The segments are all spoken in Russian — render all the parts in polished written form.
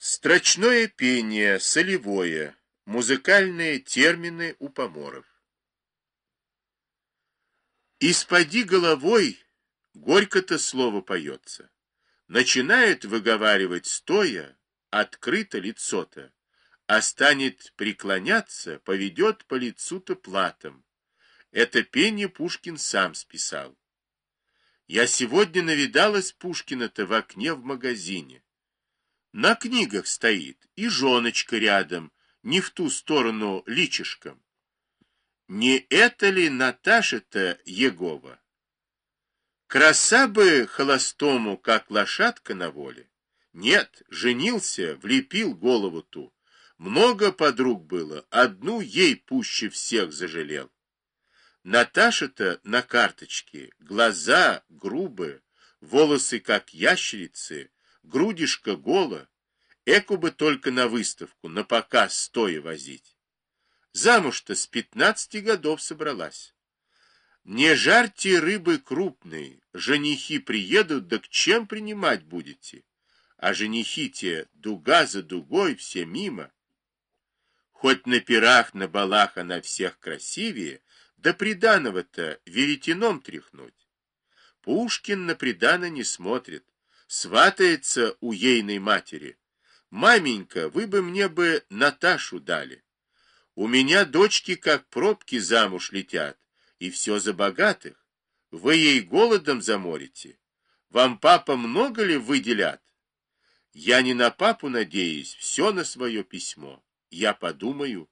Строчное пение, солевое, музыкальные термины у поморов. Исподи головой, горько-то слово поется. Начинает выговаривать стоя, открыто лицо-то, а станет преклоняться, поведет по лицу-то платом. Это пение Пушкин сам списал. Я сегодня навидалась Пушкина-то в окне в магазине. На книгах стоит, и женочка рядом, не в ту сторону личишком. Не это ли Наташа-то Егова? Краса бы холостому, как лошадка на воле. Нет, женился, влепил голову ту. Много подруг было, одну ей пуще всех зажалел. Наташа-то на карточке, глаза грубые, волосы как ящерицы, грудишко голо. Эку бы только на выставку, на показ стоя возить. Замуж-то с 15 годов собралась. Не жарьте рыбы крупные, женихи приедут, да к чем принимать будете? А женихи те дуга за дугой, все мимо. Хоть на пирах, на балах она всех красивее, да приданого-то веретеном тряхнуть. Пушкин на придано не смотрит, сватается у ейной матери. Маменька, вы бы мне бы Наташу дали. У меня дочки как пробки замуж летят, и все за богатых. Вы ей голодом заморите. Вам папа много ли выделят? Я не на папу надеюсь, все на свое письмо. Я подумаю.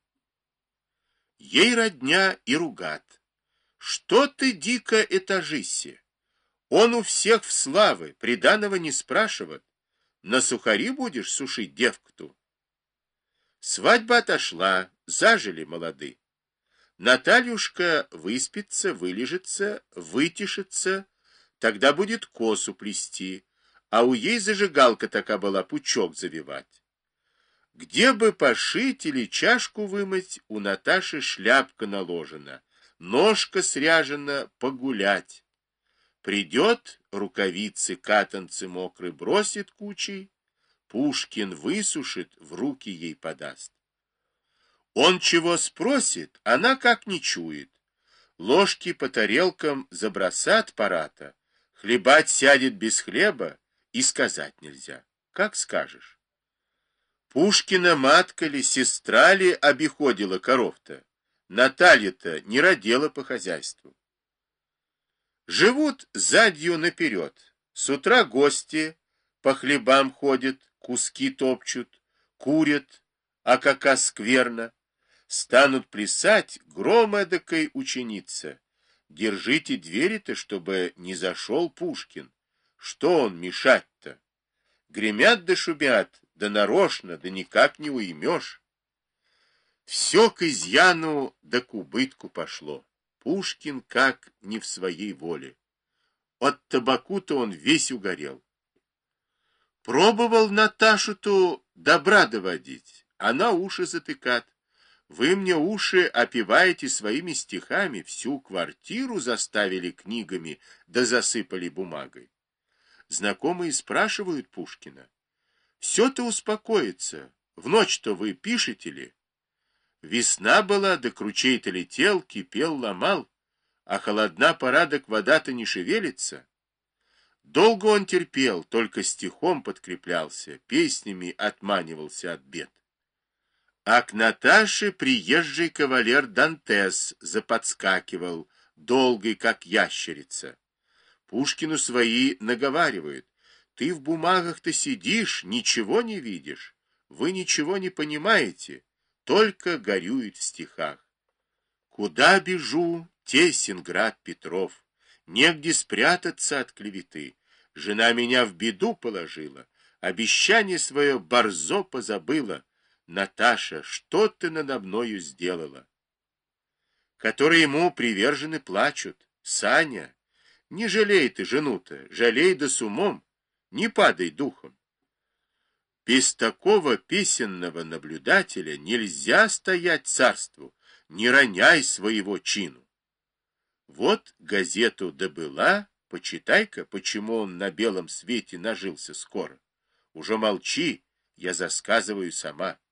Ей родня и ругат. Что ты дико этажище? Он у всех в славы, приданого не спрашивает. На сухари будешь сушить девку-ту? Свадьба отошла, зажили молоды. Натальюшка выспится, вылежится, вытишится, тогда будет косу плести, а у ей зажигалка такая была, пучок завивать. Где бы пошить или чашку вымыть, у Наташи шляпка наложена, ножка сряжена, погулять. Придет, рукавицы, катанцы мокрые бросит кучей, Пушкин высушит, в руки ей подаст. Он чего спросит, она как не чует. Ложки по тарелкам забросат парата, хлебать сядет без хлеба, и сказать нельзя. Как скажешь. Пушкина матка ли, сестра ли обиходила коров-то? Наталья-то не родила по хозяйству. Живут задью наперед. С утра гости по хлебам ходят, куски топчут, курят, а кака скверно. Станут плясать, гром эдакой ученица. Держите двери-то, чтобы не зашел Пушкин. Что он мешать-то? Гремят да шумят, да нарочно, да никак не уймешь. Все к изъяну да к убытку пошло. Пушкин как не в своей воле. От табаку-то он весь угорел. Пробовал Наташу-то добра доводить, она уши затыкат. Вы мне уши опеваете своими стихами, всю квартиру заставили книгами, да засыпали бумагой. Знакомые спрашивают Пушкина. Все-то успокоится, в ночь-то вы пишете ли? Весна была, да кручей-то летел, кипел, ломал, а холодна пора, так вода-то не шевелится. Долго он терпел, только стихом подкреплялся, песнями отманивался от бед. А к Наташе приезжий кавалер Дантес заподскакивал, долгий, как ящерица. Пушкину свои наговаривают. Ты в бумагах-то сидишь, ничего не видишь. Вы ничего не понимаете, только горюет в стихах. Куда бежу, тесен град Петров, негде спрятаться от клеветы. Жена меня в беду положила, обещание свое борзо позабыла. Наташа, что ты надо мною сделала? Которые ему привержены плачут. Саня, не жалей ты жену-то, жалей да с умом, не падай духом. Без такого песенного наблюдателя нельзя стоять царству, не роняй своего чину. Вот газету добыла, почитай-ка, почему он на белом свете нажился скоро. Уже молчи, я засказываю сама.